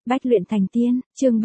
Bách luyện thành tiên, chương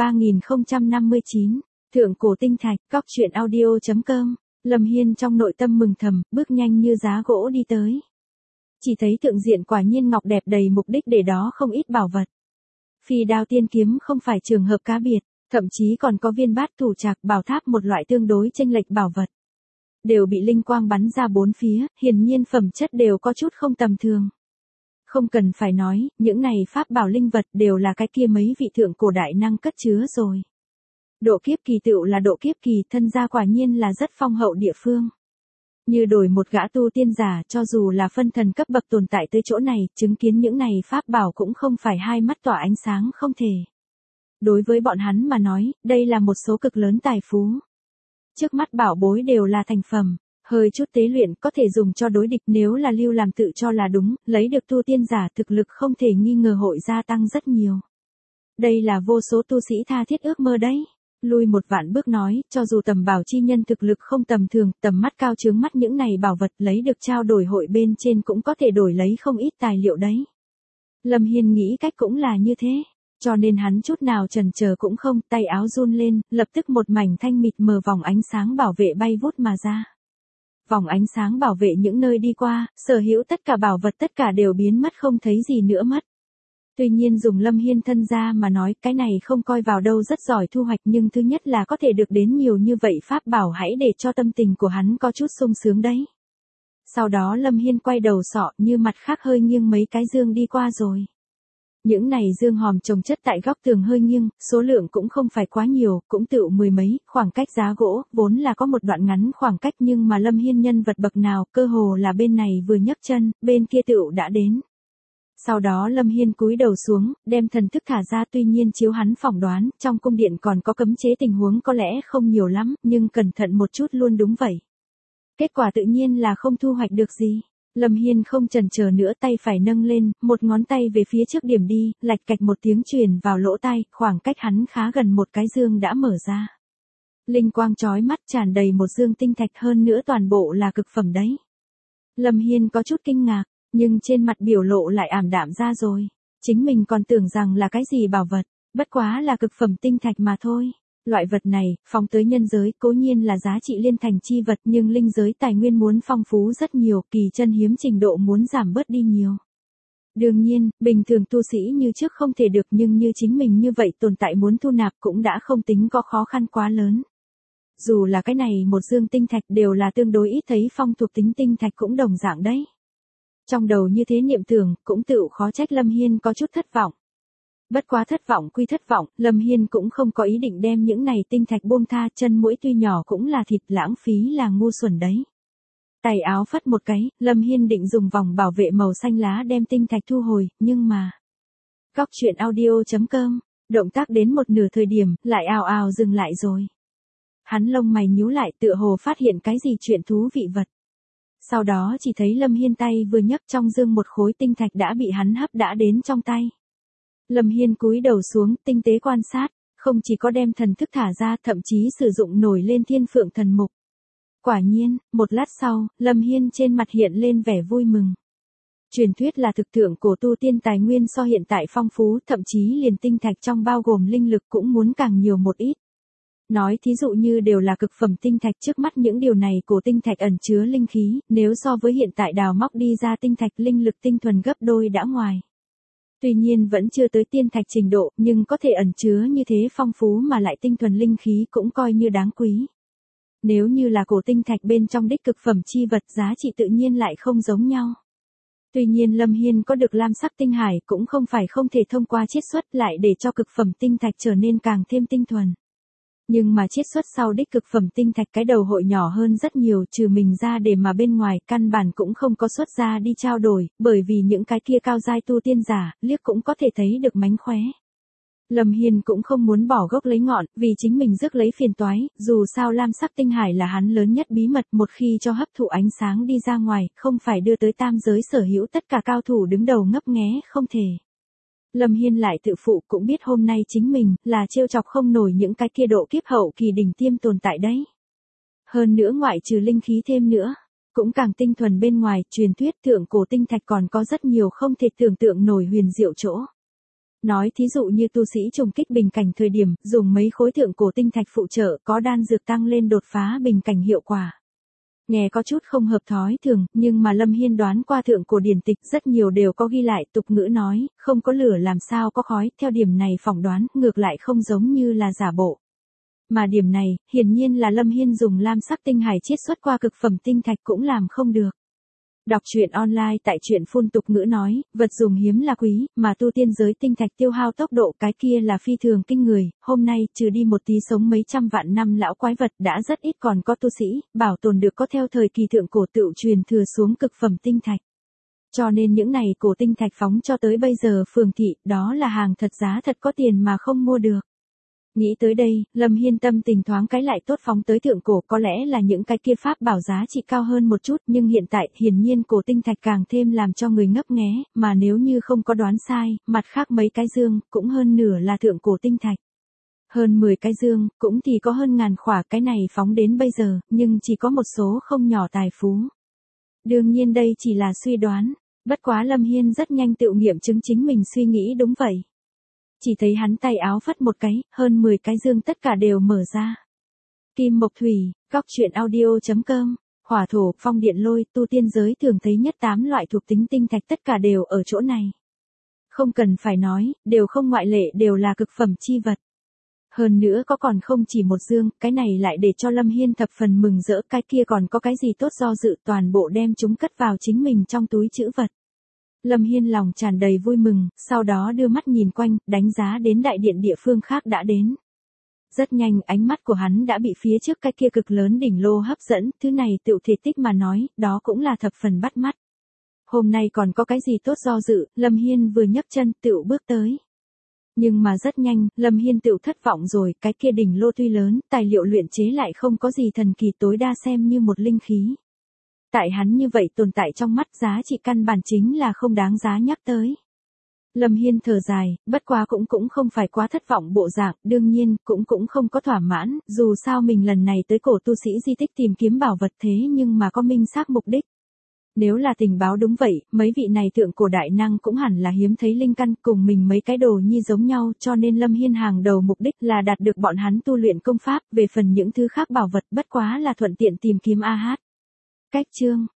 3059, Thượng cổ tinh thạch, Cóc truyện audio.com. Lâm Hiên trong nội tâm mừng thầm, bước nhanh như giá gỗ đi tới. Chỉ thấy thượng diện quả nhiên ngọc đẹp đầy mục đích để đó không ít bảo vật. Phi đao tiên kiếm không phải trường hợp cá biệt, thậm chí còn có viên bát thủ trạc bảo tháp một loại tương đối chênh lệch bảo vật. Đều bị linh quang bắn ra bốn phía, hiển nhiên phẩm chất đều có chút không tầm thường. Không cần phải nói, những này pháp bảo linh vật đều là cái kia mấy vị thượng cổ đại năng cất chứa rồi. Độ kiếp kỳ tựu là độ kiếp kỳ, thân gia quả nhiên là rất phong hậu địa phương. Như đổi một gã tu tiên giả, cho dù là phân thần cấp bậc tồn tại tới chỗ này, chứng kiến những này pháp bảo cũng không phải hai mắt tỏa ánh sáng không thể. Đối với bọn hắn mà nói, đây là một số cực lớn tài phú. Trước mắt bảo bối đều là thành phẩm, hơi chút tế luyện có thể dùng cho đối địch, nếu là lưu làm tự cho là đúng, lấy được tu tiên giả thực lực không thể nghi ngờ hội gia tăng rất nhiều. Đây là vô số tu sĩ tha thiết ước mơ đấy. Lui một vạn bước nói, cho dù tầm bảo chi nhân thực lực không tầm thường, tầm mắt cao chướng mắt những này bảo vật lấy được trao đổi hội bên trên cũng có thể đổi lấy không ít tài liệu đấy. Lâm Hiên nghĩ cách cũng là như thế, cho nên hắn chút nào chần chờ cũng không, tay áo run lên, lập tức một mảnh thanh mịt mờ vòng ánh sáng bảo vệ bay vút mà ra. Vòng ánh sáng bảo vệ những nơi đi qua, sở hữu tất cả bảo vật tất cả đều biến mất không thấy gì nữa mất. Tuy nhiên dùng Lâm Hiên thân ra mà nói, cái này không coi vào đâu rất giỏi thu hoạch, nhưng thứ nhất là có thể được đến nhiều như vậy pháp bảo hãy để cho tâm tình của hắn có chút sung sướng đấy. Sau đó Lâm Hiên quay đầu sọ như mặt khác hơi nghiêng mấy cái dương đi qua rồi. Những này dương hòm chồng chất tại góc tường hơi nghiêng, số lượng cũng không phải quá nhiều, cũng tựu mười mấy, khoảng cách giá gỗ, vốn là có một đoạn ngắn khoảng cách nhưng mà Lâm Hiên nhân vật bậc nào, cơ hồ là bên này vừa nhấc chân, bên kia tựu đã đến. Sau đó Lâm Hiên cúi đầu xuống, đem thần thức thả ra, tuy nhiên chiếu hắn phỏng đoán, trong cung điện còn có cấm chế tình huống có lẽ không nhiều lắm, nhưng cẩn thận một chút luôn đúng vậy. Kết quả tự nhiên là không thu hoạch được gì. Lâm Hiên không chần chờ nữa, tay phải nâng lên, một ngón tay về phía trước điểm đi, lạch cạch một tiếng truyền vào lỗ tai, khoảng cách hắn khá gần một cái dương đã mở ra. Linh quang chói mắt tràn đầy một dương tinh thạch, hơn nữa toàn bộ là cực phẩm đấy. Lâm Hiên có chút kinh ngạc, nhưng trên mặt biểu lộ lại ảm đạm ra rồi. Chính mình còn tưởng rằng là cái gì bảo vật, bất quá là cực phẩm tinh thạch mà thôi. Loại vật này, phóng tới nhân giới, cố nhiên là giá trị liên thành chi vật, nhưng linh giới tài nguyên muốn phong phú rất nhiều, kỳ chân hiếm trình độ muốn giảm bớt đi nhiều. Đương nhiên, bình thường tu sĩ như trước không thể được, nhưng như chính mình như vậy tồn tại muốn thu nạp cũng đã không tính có khó khăn quá lớn. Dù là cái này một dương tinh thạch đều là tương đối ít thấy, phong thuộc tính tinh thạch cũng đồng dạng đấy. Trong đầu như thế niệm tưởng, cũng tự khó trách Lâm Hiên có chút thất vọng. Bất quá thất vọng quy thất vọng, Lâm Hiên cũng không có ý định đem những này tinh thạch buông tha, chân mũi tuy nhỏ cũng là thịt, lãng phí là ngu xuẩn đấy. Tay áo phất một cái, Lâm Hiên định dùng vòng bảo vệ màu xanh lá đem tinh thạch thu hồi, nhưng mà... Cóc truyện audio.com, động tác đến một nửa thời điểm, lại ào ào dừng lại rồi. Hắn lông mày nhíu lại, tựa hồ phát hiện cái gì chuyện thú vị vật. Sau đó chỉ thấy Lâm Hiên tay vừa nhấc, trong dương một khối tinh thạch đã bị hắn hấp đã đến trong tay. Lâm Hiên cúi đầu xuống, tinh tế quan sát, không chỉ có đem thần thức thả ra, thậm chí sử dụng nổi lên thiên phượng thần mục. Quả nhiên, một lát sau, Lâm Hiên trên mặt hiện lên vẻ vui mừng. Truyền thuyết là thực thượng cổ tu tiên tài nguyên so hiện tại phong phú, thậm chí liền tinh thạch trong bao gồm linh lực cũng muốn càng nhiều một ít. Nói thí dụ như đều là cực phẩm tinh thạch, trước mắt những điều này cổ tinh thạch ẩn chứa linh khí, nếu so với hiện tại đào móc đi ra tinh thạch linh lực tinh thuần gấp đôi đã ngoài. Tuy nhiên vẫn chưa tới tiên thạch trình độ, nhưng có thể ẩn chứa như thế phong phú mà lại tinh thuần linh khí cũng coi như đáng quý. Nếu như là cổ tinh thạch bên trong đích cực phẩm chi vật, giá trị tự nhiên lại không giống nhau. Tuy nhiên Lâm Hiên có được lam sắc tinh hải cũng không phải không thể thông qua chiết xuất lại để cho cực phẩm tinh thạch trở nên càng thêm tinh thuần. Nhưng mà chiết xuất sau đích cực phẩm tinh thạch cái đầu hội nhỏ hơn rất nhiều, trừ mình ra để mà bên ngoài căn bản cũng không có xuất ra đi trao đổi, bởi vì những cái kia cao giai tu tiên giả, liếc cũng có thể thấy được mánh khóe. Lâm Hiên cũng không muốn bỏ gốc lấy ngọn, vì chính mình rước lấy phiền toái, dù sao lam sắc tinh hải là hắn lớn nhất bí mật, một khi cho hấp thụ ánh sáng đi ra ngoài, không phải đưa tới tam giới sở hữu tất cả cao thủ đứng đầu ngấp nghé, không thể. Lâm Hiên lại tự phụ cũng biết hôm nay chính mình là trêu chọc không nổi những cái kia độ kiếp hậu kỳ đỉnh tiêm tồn tại đấy. Hơn nữa ngoại trừ linh khí thêm nữa, cũng càng tinh thuần bên ngoài, truyền thuyết thượng cổ tinh thạch còn có rất nhiều không thể tưởng tượng nổi huyền diệu chỗ. Nói thí dụ như tu sĩ trùng kích bình cảnh thời điểm, dùng mấy khối thượng cổ tinh thạch phụ trợ, có đan dược tăng lên đột phá bình cảnh hiệu quả. Nghe có chút không hợp thói thường, nhưng mà Lâm Hiên đoán qua thượng cổ điển tịch rất nhiều đều có ghi lại, tục ngữ nói, không có lửa làm sao có khói, theo điểm này phỏng đoán, ngược lại không giống như là giả bộ. Mà điểm này, hiển nhiên là Lâm Hiên dùng lam sắc tinh hải chiết xuất qua cực phẩm tinh thạch cũng làm không được. Đọc truyện online tại truyện phun tục ngữ nói, vật dùng hiếm là quý, mà tu tiên giới tinh thạch tiêu hao tốc độ cái kia là phi thường kinh người, hôm nay trừ đi một tí sống mấy trăm vạn năm lão quái vật đã rất ít còn có tu sĩ, bảo tồn được có theo thời kỳ thượng cổ tựu truyền thừa xuống cực phẩm tinh thạch. Cho nên những này cổ tinh thạch phóng cho tới bây giờ phường thị, đó là hàng thật giá thật có tiền mà không mua được. Nghĩ tới đây, Lâm Hiên tâm tình thoáng cái lại tốt phóng tới thượng cổ, có lẽ là những cái kia pháp bảo giá trị cao hơn một chút, nhưng hiện tại hiển nhiên cổ tinh thạch càng thêm làm cho người ngấp nghé, mà nếu như không có đoán sai, mặt khác mấy cái dương, cũng hơn nửa là thượng cổ tinh thạch. Hơn 10 cái dương, cũng thì có hơn ngàn khỏa, cái này phóng đến bây giờ, nhưng chỉ có một số không nhỏ tài phú. Đương nhiên đây chỉ là suy đoán, bất quá Lâm Hiên rất nhanh tự nghiệm chứng chính mình suy nghĩ đúng vậy. Chỉ thấy hắn tay áo phất một cái, hơn 10 cái dương tất cả đều mở ra. Kim mộc thủy, góc truyện audio.com, hỏa thổ, phong điện lôi, tu tiên giới thường thấy nhất 8 loại thuộc tính tinh thạch tất cả đều ở chỗ này. Không cần phải nói, đều không ngoại lệ đều là cực phẩm chi vật. Hơn nữa có còn không chỉ một dương, cái này lại để cho Lâm Hiên thập phần mừng rỡ, cái kia còn có cái gì tốt do dự, toàn bộ đem chúng cất vào chính mình trong túi trữ vật. Lâm Hiên lòng tràn đầy vui mừng, sau đó đưa mắt nhìn quanh, đánh giá đến đại điện địa phương khác đã đến. Rất nhanh ánh mắt của hắn đã bị phía trước cái kia cực lớn đỉnh lô hấp dẫn, thứ này tựu thể tích mà nói, đó cũng là thập phần bắt mắt. Hôm nay còn có cái gì tốt do dự, Lâm Hiên vừa nhấc chân tựu bước tới. Nhưng mà rất nhanh, Lâm Hiên tựu thất vọng rồi, cái kia đỉnh lô tuy lớn, tài liệu luyện chế lại không có gì thần kỳ, tối đa xem như một linh khí. Tại hắn như vậy tồn tại trong mắt, giá trị căn bản chính là không đáng giá nhắc tới. Lâm Hiên thở dài, bất quá cũng không phải quá thất vọng bộ dạng, đương nhiên, cũng không có thỏa mãn, dù sao mình lần này tới cổ tu sĩ di tích tìm kiếm bảo vật thế nhưng mà có minh xác mục đích. Nếu là tình báo đúng vậy, mấy vị này thượng cổ đại năng cũng hẳn là hiếm thấy linh căn, cùng mình mấy cái đồ nhi giống nhau, cho nên Lâm Hiên hàng đầu mục đích là đạt được bọn hắn tu luyện công pháp, về phần những thứ khác bảo vật bất quá là thuận tiện tìm kiếm AH. Cách chương